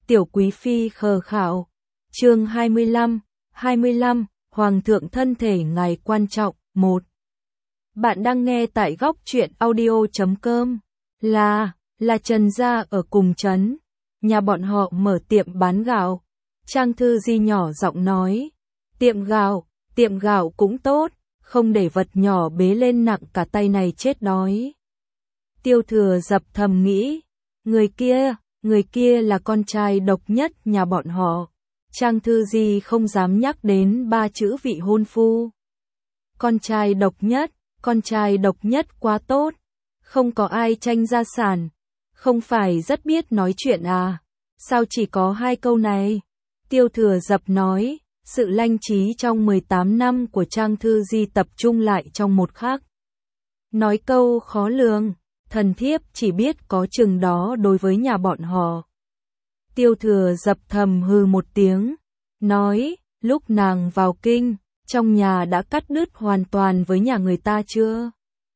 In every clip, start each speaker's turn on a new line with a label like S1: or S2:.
S1: Tiểu Quý Phi khờ khạo. Chương 25, Hoàng thượng thân thể ngài quan trọng. 1. Bạn đang nghe tại góc truyện audio.com. Là Trần gia ở cùng trấn. Nhà bọn họ mở tiệm bán gạo. Trang Thư Di nhỏ giọng nói. Tiệm gạo cũng tốt, không để vật nhỏ bế lên nặng cả tay này chết đói. Tiêu Thừa Dập thầm nghĩ. Người kia là con trai độc nhất nhà bọn họ. Trang Thư Di không dám nhắc đến 3 chữ vị hôn phu. Con trai độc nhất quá tốt. Không có ai tranh gia sản. Không phải rất biết nói chuyện à? Sao chỉ có 2 câu này? Tiêu Thừa Dập nói, sự lanh trí trong 18 năm của Trang Thư Di tập trung lại trong một khắc. Nói câu khó lường, thần thiếp chỉ biết có chừng đó đối với nhà bọn họ. Tiêu Thừa Dập thầm hừ một tiếng, nói, lúc nàng vào kinh, trong nhà đã cắt đứt hoàn toàn với nhà người ta chưa?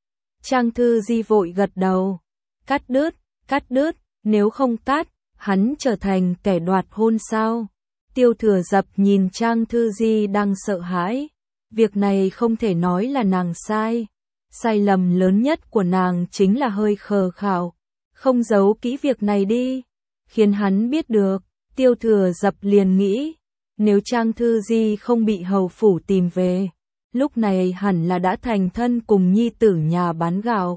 S1: Trang Thư Di vội gật đầu, cắt đứt, nếu không cắt, hắn trở thành kẻ đoạt hôn sao? Tiêu Thừa Dập nhìn Trang Thư Di đang sợ hãi, việc này không thể nói là nàng sai. Sai lầm lớn nhất của nàng chính là hơi khờ khạo, không giấu kỹ việc này đi, khiến hắn biết được. Tiêu Thừa Dập liền nghĩ, nếu Trang Thư Di không bị hầu phủ tìm về, lúc này hẳn là đã thành thân cùng nhi tử nhà bán gạo.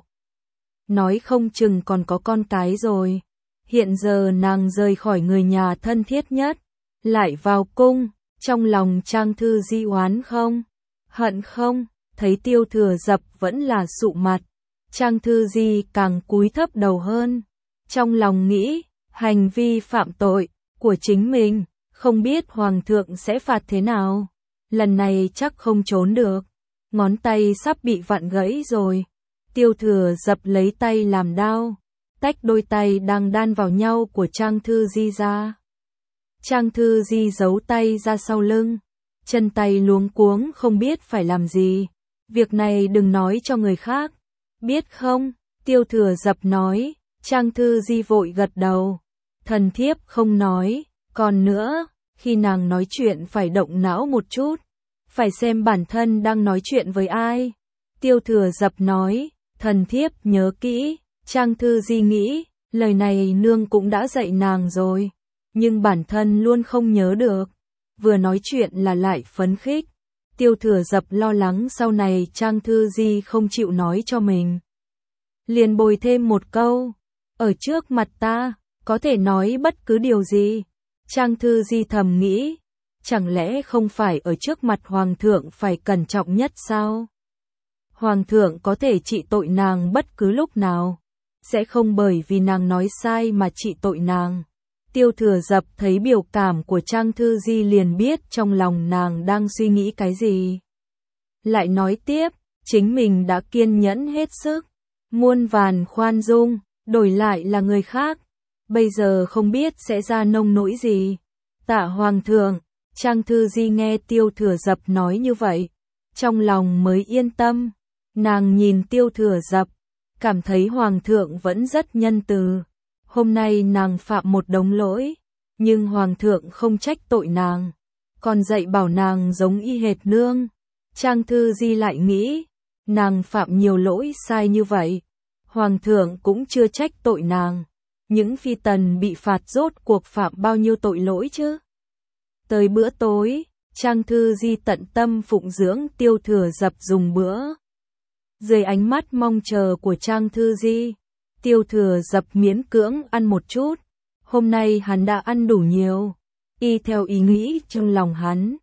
S1: Nói không chừng còn có con cái rồi. Hiện giờ nàng rời khỏi người nhà thân thiết nhất, lại vào cung, trong lòng Trang Thư Di oán không? Hận không? Thấy Tiêu Thừa Dập vẫn là sụ mặt, Trang Thư Di càng cúi thấp đầu hơn. Trong lòng nghĩ, hành vi phạm tội của chính mình, không biết Hoàng thượng sẽ phạt thế nào. Lần này chắc không trốn được, ngón tay sắp bị vặn gãy rồi. Tiêu Thừa Dập lấy tay làm đao, tách đôi tay đang đan vào nhau của Trang Thư Di ra. Trang Thư Di giấu tay ra sau lưng, chân tay luống cuống không biết phải làm gì. Việc này đừng nói cho người khác, biết không? Tiêu Thừa Dập nói. Trang Thư Di vội gật đầu, thần thiếp không nói. Còn nữa, khi nàng nói chuyện phải động não một chút, phải xem bản thân đang nói chuyện với ai. Tiêu Thừa Dập nói, thần thiếp nhớ kỹ. Trang Thư Di nghĩ, lời này nương cũng đã dạy nàng rồi, nhưng bản thân luôn không nhớ được, vừa nói chuyện là lại phấn khích. Tiêu Thừa Dập lo lắng sau này Trang Thư Di không chịu nói cho mình, liền bồi thêm một câu, ở trước mặt ta, có thể nói bất cứ điều gì. Trang Thư Di thầm nghĩ, chẳng lẽ không phải ở trước mặt Hoàng thượng phải cẩn trọng nhất sao? Hoàng thượng có thể trị tội nàng bất cứ lúc nào, sẽ không bởi vì nàng nói sai mà trị tội nàng. Tiêu Thừa Dập thấy biểu cảm của Trang Thư Di liền biết trong lòng nàng đang suy nghĩ cái gì. Lại nói tiếp, chính mình đã kiên nhẫn hết sức, muôn vàn khoan dung, đổi lại là người khác, bây giờ không biết sẽ ra nông nỗi gì. Tạ Hoàng thượng. Trang Thư Di nghe Tiêu Thừa Dập nói như vậy, trong lòng mới yên tâm. Nàng nhìn Tiêu Thừa Dập, cảm thấy Hoàng thượng vẫn rất nhân từ. Hôm nay nàng phạm một đống lỗi, nhưng Hoàng thượng không trách tội nàng, còn dạy bảo nàng giống y hệt nương. Trang Thư Di lại nghĩ, nàng phạm nhiều lỗi sai như vậy, Hoàng thượng cũng chưa trách tội nàng. Những phi tần bị phạt rốt cuộc phạm bao nhiêu tội lỗi chứ? Tới bữa tối, Trang Thư Di tận tâm phụng dưỡng Tiêu Thừa Dập dùng bữa. Dưới ánh mắt mong chờ của Trang Thư Di, Tiêu Thừa Dập miễn cưỡng ăn một chút. Hôm nay hắn đã ăn đủ nhiều. Y theo ý nghĩ trong lòng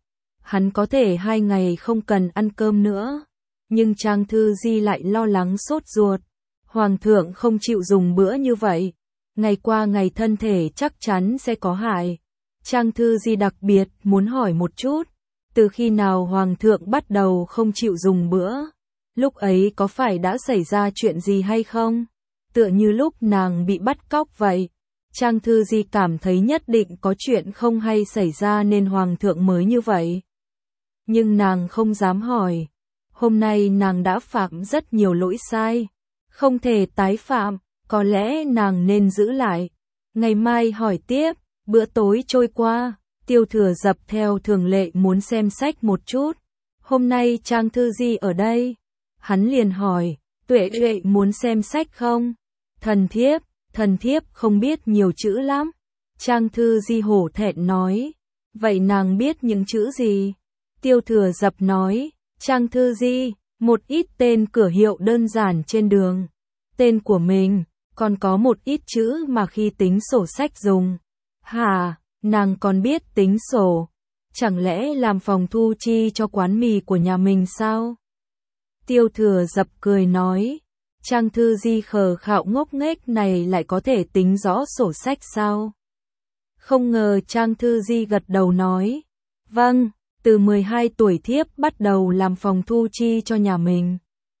S1: hắn có thể 2 ngày không cần ăn cơm nữa. Nhưng Trang Thư Di lại lo lắng sốt ruột. Hoàng thượng không chịu dùng bữa như vậy, ngày qua ngày thân thể chắc chắn sẽ có hại. Trang Thư Di đặc biệt muốn hỏi một chút, từ khi nào Hoàng thượng bắt đầu không chịu dùng bữa? Lúc ấy có phải đã xảy ra chuyện gì hay không? Tựa như lúc nàng bị bắt cóc vậy. Trang Thư Di cảm thấy nhất định có chuyện không hay xảy ra nên Hoàng thượng mới như vậy. Nhưng nàng không dám hỏi. Hôm nay nàng đã phạm rất nhiều lỗi sai, không thể tái phạm, có lẽ nàng nên giữ lại. Ngày mai hỏi tiếp. Bữa tối trôi qua, Tiêu Thừa Dập theo thường lệ muốn xem sách một chút. Hôm nay Trang Thư Di ở đây. Hắn liền hỏi, Tuệ Tuệ muốn xem sách không? Thần thiếp không biết nhiều chữ lắm. Trang Thư Di hổ thẹn nói. Vậy nàng biết những chữ gì? Tiêu Thừa Dập nói, Trang Thư Di, một ít tên cửa hiệu đơn giản trên đường. Tên của mình, còn có một ít chữ mà khi tính sổ sách dùng. Hả, nàng còn biết tính sổ? Chẳng lẽ làm phòng thu chi cho quán mì của nhà mình sao? Tiêu Thừa Dập cười nói, Trang Thư Di khờ khạo ngốc nghếch này lại có thể tính rõ sổ sách sao? Không ngờ Trang Thư Di gật đầu nói, vâng, từ 12 tuổi thiếp bắt đầu làm phòng thu chi cho nhà mình.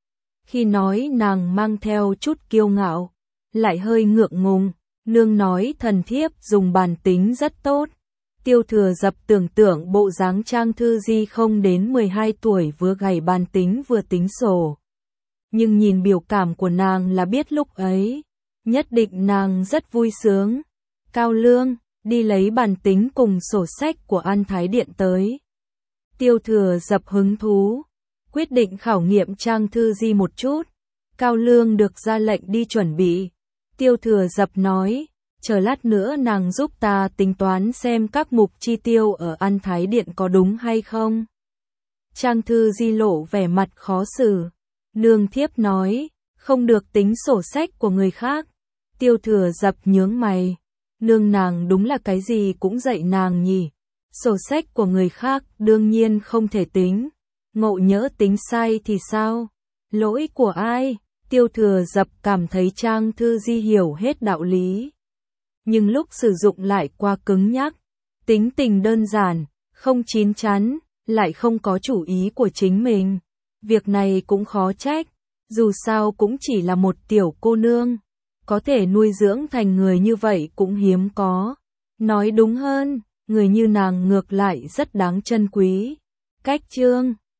S1: Khi nói nàng mang theo chút kiêu ngạo, lại hơi ngượng ngùng, nương nói thần thiếp dùng bàn tính rất tốt. Tiêu Thừa Dập tưởng tượng bộ dáng Trang Thư Di không đến 12 tuổi vừa gảy bàn tính vừa tính sổ. Nhưng nhìn biểu cảm của nàng là biết lúc ấy, nhất định nàng rất vui sướng. Cao Lương, đi lấy bàn tính cùng sổ sách của An Thái Điện tới. Tiêu Thừa Dập hứng thú, quyết định khảo nghiệm Trang Thư Di một chút. Cao Lương được ra lệnh đi chuẩn bị. Tiêu Thừa Dập nói, chờ lát nữa nàng giúp ta tính toán xem các mục chi tiêu ở An Thái Điện có đúng hay không. Trang Thư Di lộ vẻ mặt khó xử. Nương thiếp nói, không được tính sổ sách của người khác. Tiêu Thừa Dập nhướng mày. Nương nàng đúng là cái gì cũng dạy nàng nhỉ. Sổ sách của người khác đương nhiên không thể tính. Ngộ nhỡ tính sai thì sao? Lỗi của ai? Tiêu Thừa Dập cảm thấy Trang Thư Di hiểu hết đạo lý. Nhưng lúc sử dụng lại quá cứng nhắc. Tính tình đơn giản, không chín chắn, lại không có chủ ý của chính mình. Việc này cũng khó trách. Dù sao cũng chỉ là một tiểu cô nương. Có thể nuôi dưỡng thành người như vậy cũng hiếm có. Nói đúng hơn, người như nàng ngược lại rất đáng trân quý. Cách chương